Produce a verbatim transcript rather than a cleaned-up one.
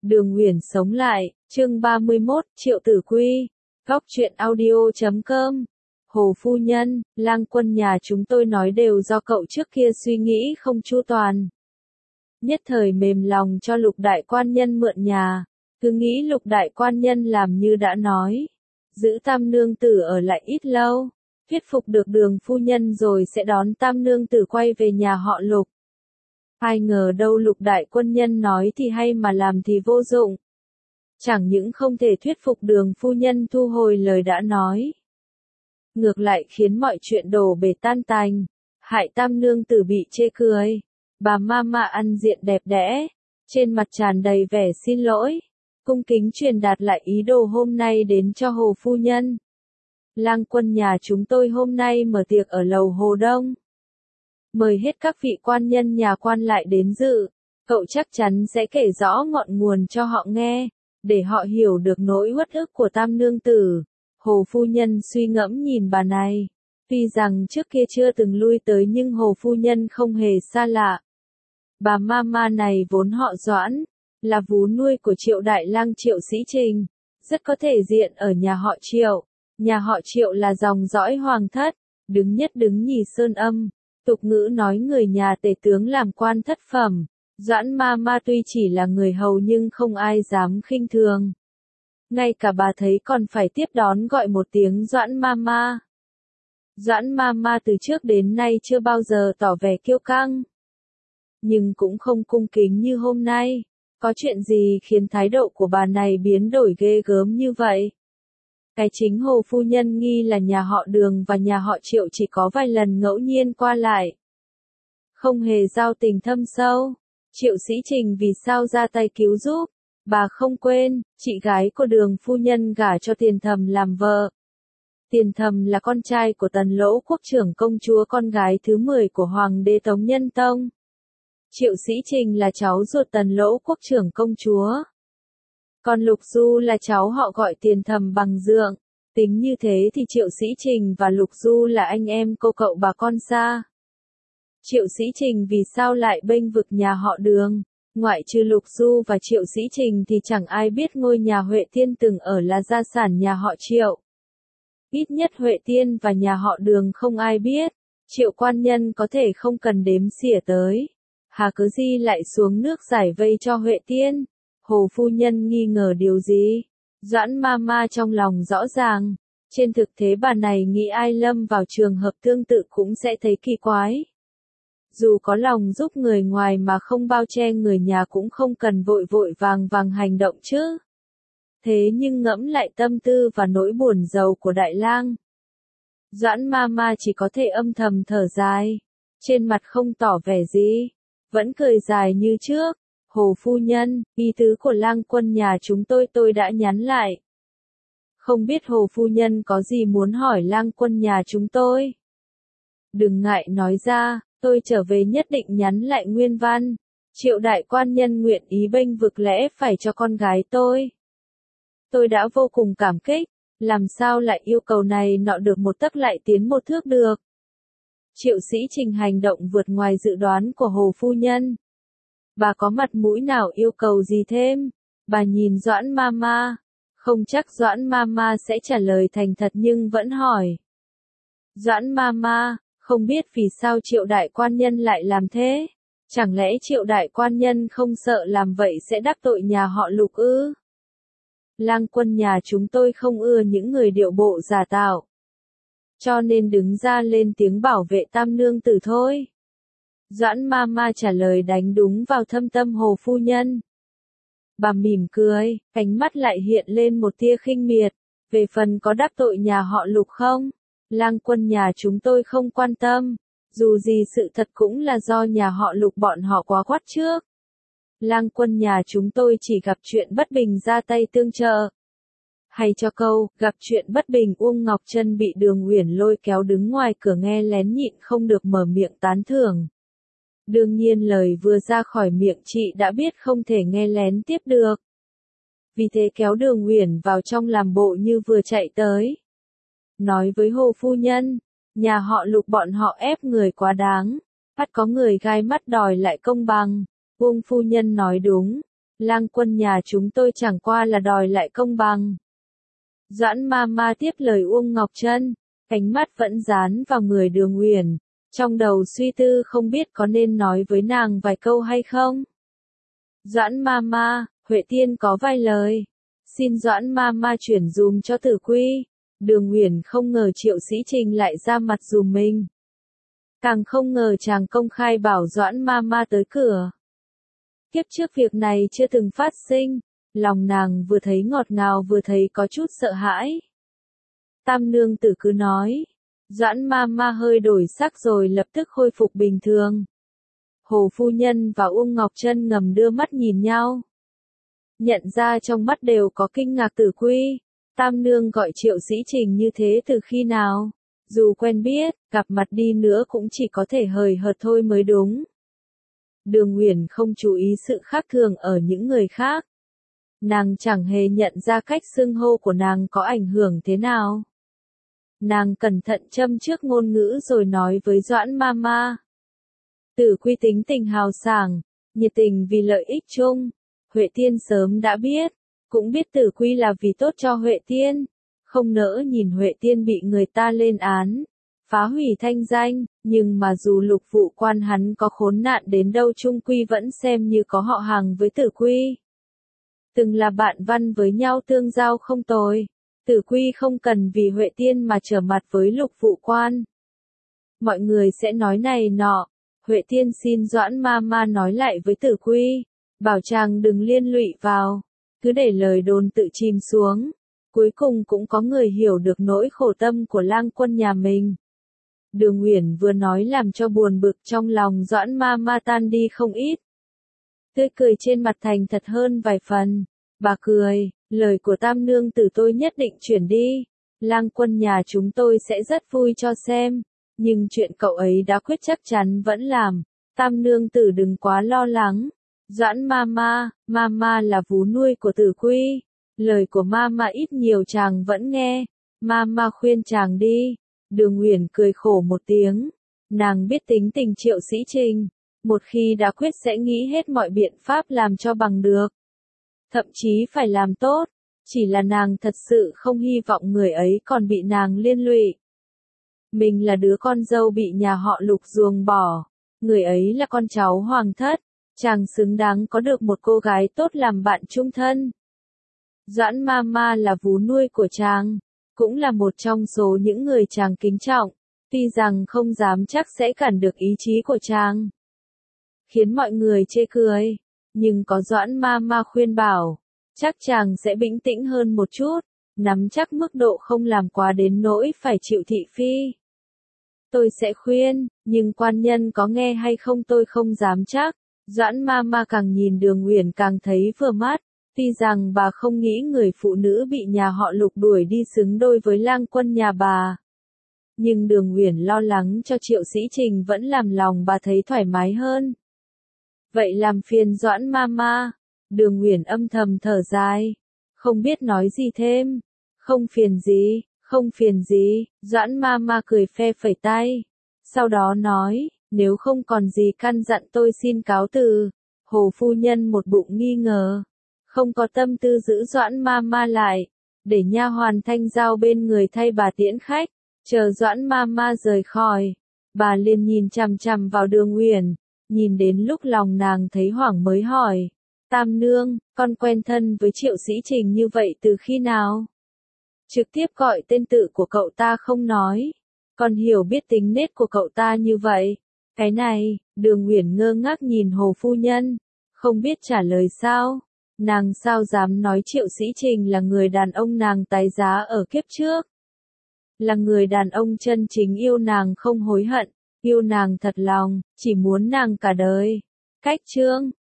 Đường Uyển sống lại, chương ba mươi mốt, Triệu Tử Quy, góc truyện audio chấm com. Hồ phu nhân, Lang Quân nhà chúng tôi nói đều do cậu trước kia suy nghĩ không chu toàn. Nhất thời mềm lòng cho Lục đại quan nhân mượn nhà, cứ nghĩ Lục đại quan nhân làm như đã nói, giữ Tam nương tử ở lại ít lâu, thuyết phục được Đường phu nhân rồi sẽ đón Tam nương tử quay về nhà họ Lục. Ai ngờ đâu Lục đại quân nhân nói thì hay mà làm thì vô dụng. Chẳng những không thể thuyết phục Đường phu nhân thu hồi lời đã nói, ngược lại khiến mọi chuyện đổ bể tan tành, hại Tam nương tử bị chê cười. Bà Mama ăn diện đẹp đẽ, trên mặt tràn đầy vẻ xin lỗi, cung kính truyền đạt lại ý đồ hôm nay đến cho Hồ phu nhân. Lang Quân nhà chúng tôi hôm nay mở tiệc ở lầu Hồ Đông, mời hết các vị quan nhân nhà quan lại đến dự, cậu chắc chắn sẽ kể rõ ngọn nguồn cho họ nghe, để họ hiểu được nỗi uất ức của Tam nương tử. Hồ phu nhân suy ngẫm nhìn bà này, tuy rằng trước kia chưa từng lui tới nhưng Hồ phu nhân không hề xa lạ. Bà Mama này vốn họ Doãn, là vú nuôi của Triệu đại lang Triệu Sĩ Trình, rất có thể diện ở nhà họ Triệu. Nhà họ Triệu là dòng dõi hoàng thất, đứng nhất đứng nhì sơn âm, tục ngữ nói người nhà tể tướng làm quan thất phẩm. Doãn Mama tuy chỉ là người hầu nhưng không ai dám khinh thường. Ngay cả bà thấy còn phải tiếp đón gọi một tiếng Doãn Mama. Doãn Mama từ trước đến nay chưa bao giờ tỏ vẻ kiêu căng, nhưng cũng không cung kính như hôm nay. Có chuyện gì khiến thái độ của bà này biến đổi ghê gớm như vậy? Cái chính Hồ phu nhân nghi là nhà họ Đường và nhà họ Triệu chỉ có vài lần ngẫu nhiên qua lại, không hề giao tình thâm sâu. Triệu Sĩ Trình vì sao ra tay cứu giúp? Bà không quên, chị gái của Đường phu nhân gả cho Tiền Thầm làm vợ. Tiền Thầm là con trai của Tần Lỗ Quốc trưởng công chúa, con gái thứ mười của Hoàng đế Tống Nhân Tông. Triệu Sĩ Trình là cháu ruột Tần Lỗ Quốc trưởng công chúa. Còn Lục Du là cháu họ gọi Tiền Thầm bằng dượng. Tính như thế thì Triệu Sĩ Trình và Lục Du là anh em cô cậu bà con xa. Triệu Sĩ Trình vì sao lại bênh vực nhà họ Đường? Ngoại trừ Lục Du và Triệu Sĩ Trình thì chẳng ai biết ngôi nhà Huệ Tiên từng ở là gia sản nhà họ Triệu. Ít nhất Huệ Tiên và nhà họ Đường không ai biết. Triệu quan nhân có thể không cần đếm xỉa tới. Hà cớ gì lại xuống nước giải vây cho Huệ Tiên? Hồ phu nhân nghi ngờ điều gì? Doãn Mama trong lòng rõ ràng. Trên thực tế bà này nghĩ ai lâm vào trường hợp tương tự cũng sẽ thấy kỳ quái. Dù có lòng giúp người ngoài mà không bao che người nhà cũng không cần vội vội vàng vàng hành động chứ. Thế nhưng ngẫm lại tâm tư và nỗi buồn giàu của Đại lang, Doãn Mama chỉ có thể âm thầm thở dài, trên mặt không tỏ vẻ gì, vẫn cười dài như trước. Hồ phu nhân, ý tứ của Lang Quân nhà chúng tôi tôi đã nhắn lại. Không biết Hồ phu nhân có gì muốn hỏi Lang Quân nhà chúng tôi? Đừng ngại nói ra, tôi trở về nhất định nhắn lại nguyên văn. Triệu đại quan nhân nguyện ý bênh vực lẽ phải cho con gái tôi. Tôi đã vô cùng cảm kích, làm sao lại yêu cầu này nọ được một tấc lại tiến một thước được. Triệu Sĩ Trình hành động vượt ngoài dự đoán của Hồ phu nhân. Bà có mặt mũi nào yêu cầu gì thêm? Bà nhìn Doãn Mama, không chắc Doãn Mama sẽ trả lời thành thật nhưng vẫn hỏi. Doãn Mama, không biết vì sao Triệu đại quan nhân lại làm thế? Chẳng lẽ Triệu đại quan nhân không sợ làm vậy sẽ đắc tội nhà họ Lục ư? Lang Quân nhà chúng tôi không ưa những người điệu bộ giả tạo, cho nên đứng ra lên tiếng bảo vệ Tam nương tử thôi. Doãn Mama trả lời đánh đúng vào thâm tâm Hồ phu nhân. Bà mỉm cười, ánh mắt lại hiện lên một tia khinh miệt. Về phần có đắc tội nhà họ Lục không? Lang Quân nhà chúng tôi không quan tâm. Dù gì sự thật cũng là do nhà họ Lục bọn họ quá quát trước. Lang Quân nhà chúng tôi chỉ gặp chuyện bất bình ra tay tương trợ. Hay cho câu, gặp chuyện bất bình Uông Ngọc Trân bị Đường Uyển lôi kéo đứng ngoài cửa nghe lén nhịn không được mở miệng tán thưởng. Đương nhiên lời vừa ra khỏi miệng chị đã biết không thể nghe lén tiếp được. Vì thế kéo Đường Uyển vào trong làm bộ như vừa chạy tới. Nói với Hồ phu nhân, nhà họ Lục bọn họ ép người quá đáng, bắt có người gai mắt đòi lại công bằng. Uông phu nhân nói đúng, Lang Quân nhà chúng tôi chẳng qua là đòi lại công bằng. Doãn ma ma tiếp lời Uông Ngọc Trân, ánh mắt vẫn dán vào người Đường Uyển, trong đầu suy tư không biết có nên nói với nàng vài câu hay không. Doãn ma ma, Huệ Tiên có vài lời. Xin Doãn ma ma chuyển dùm cho Tử Quy. Đường Uyển không ngờ Triệu Sĩ Trình lại ra mặt dùm mình. Càng không ngờ chàng công khai bảo Doãn ma ma tới cửa. Kiếp trước việc này chưa từng phát sinh, lòng nàng vừa thấy ngọt ngào vừa thấy có chút sợ hãi. Tam nương tử cứ nói. Doãn ma ma hơi đổi sắc rồi lập tức khôi phục bình thường. Hồ phu nhân và Uông Ngọc Trân ngầm đưa mắt nhìn nhau. Nhận ra trong mắt đều có kinh ngạc. Tử Quy, Tam nương gọi Triệu Sĩ Trình như thế từ khi nào? Dù quen biết, gặp mặt đi nữa cũng chỉ có thể hời hợt thôi mới đúng. Đường Uyển không chú ý sự khác thường ở những người khác. Nàng chẳng hề nhận ra cách xưng hô của nàng có ảnh hưởng thế nào. Nàng cẩn thận châm trước ngôn ngữ rồi nói với Doãn ma ma. Tử Quy tính tình hào sảng, nhiệt tình vì lợi ích chung. Huệ Tiên sớm đã biết, cũng biết Tử Quy là vì tốt cho Huệ Tiên. Không nỡ nhìn Huệ Tiên bị người ta lên án, phá hủy thanh danh, nhưng mà dù Lục Vụ Quan hắn có khốn nạn đến đâu chung quy vẫn xem như có họ hàng với Tử Quy. Từng là bạn văn với nhau tương giao không tồi. Tử Quy không cần vì Huệ Tiên mà trở mặt với Lục Vụ Quan. Mọi người sẽ nói này nọ. Huệ Tiên xin Doãn ma ma nói lại với Tử Quy, bảo chàng đừng liên lụy vào, cứ để lời đồn tự chìm xuống. Cuối cùng cũng có người hiểu được nỗi khổ tâm của Lang Quân nhà mình. Đường Uyển vừa nói làm cho buồn bực trong lòng Doãn ma ma tan đi không ít. Tươi cười trên mặt thành thật hơn vài phần. Bà cười, lời của Tam nương tử tôi nhất định chuyển đi. Lang Quân nhà chúng tôi sẽ rất vui cho xem. Nhưng chuyện cậu ấy đã quyết chắc chắn vẫn làm. Tam nương tử đừng quá lo lắng. Doãn ma ma, ma ma là vú nuôi của Tử Quy. Lời của ma ma ít nhiều chàng vẫn nghe. Ma ma khuyên chàng đi. Đường Uyển cười khổ một tiếng. Nàng biết tính tình Triệu Sĩ Trình. Một khi đã quyết sẽ nghĩ hết mọi biện pháp làm cho bằng được. Thậm chí phải làm tốt. Chỉ là nàng thật sự không hy vọng người ấy còn bị nàng liên lụy. Mình là đứa con dâu bị nhà họ Lục ruồng bỏ. Người ấy là con cháu hoàng thất. Chàng xứng đáng có được một cô gái tốt làm bạn chung thân. Doãn ma ma là vú nuôi của chàng. Cũng là một trong số những người chàng kính trọng. Tuy rằng không dám chắc sẽ cản được ý chí của chàng. Khiến mọi người chê cười. Nhưng có Doãn ma ma khuyên bảo. Chắc chàng sẽ bình tĩnh hơn một chút. Nắm chắc mức độ không làm quá đến nỗi phải chịu thị phi. Tôi sẽ khuyên, nhưng quan nhân có nghe hay không tôi không dám chắc. Doãn ma ma càng nhìn Đường Uyển càng thấy vừa mắt. Tuy rằng bà không nghĩ người phụ nữ bị nhà họ Lục đuổi đi xứng đôi với Lang Quân nhà bà. Nhưng Đường Uyển lo lắng cho Triệu Sĩ Trình vẫn làm lòng bà thấy thoải mái hơn. Vậy làm phiền Doãn ma ma. Đường Uyển âm thầm thở dài. Không biết nói gì thêm. Không phiền gì, không phiền gì. Doãn ma ma cười phe phẩy tay. Sau đó nói, nếu không còn gì căn dặn tôi xin cáo từ. Hồ phu nhân một bụng nghi ngờ. Không có tâm tư giữ Doãn ma ma lại. Để nha hoàn Thanh Giao bên người thay bà tiễn khách. Chờ Doãn ma ma rời khỏi. Bà liền nhìn chằm chằm vào Đường Uyển. Nhìn đến lúc lòng nàng thấy hoảng mới hỏi. Tam nương, con quen thân với Triệu Sĩ Trình như vậy từ khi nào? Trực tiếp gọi tên tự của cậu ta không nói. Con hiểu biết tính nết của cậu ta như vậy. Cái này, Đường Uyển ngơ ngác nhìn Hồ phu nhân. Không biết trả lời sao. Nàng sao dám nói Triệu Sĩ Trình là người đàn ông nàng tái giá ở kiếp trước. Là người đàn ông chân chính yêu nàng không hối hận. Yêu nàng thật lòng, chỉ muốn nàng cả đời. Cách chương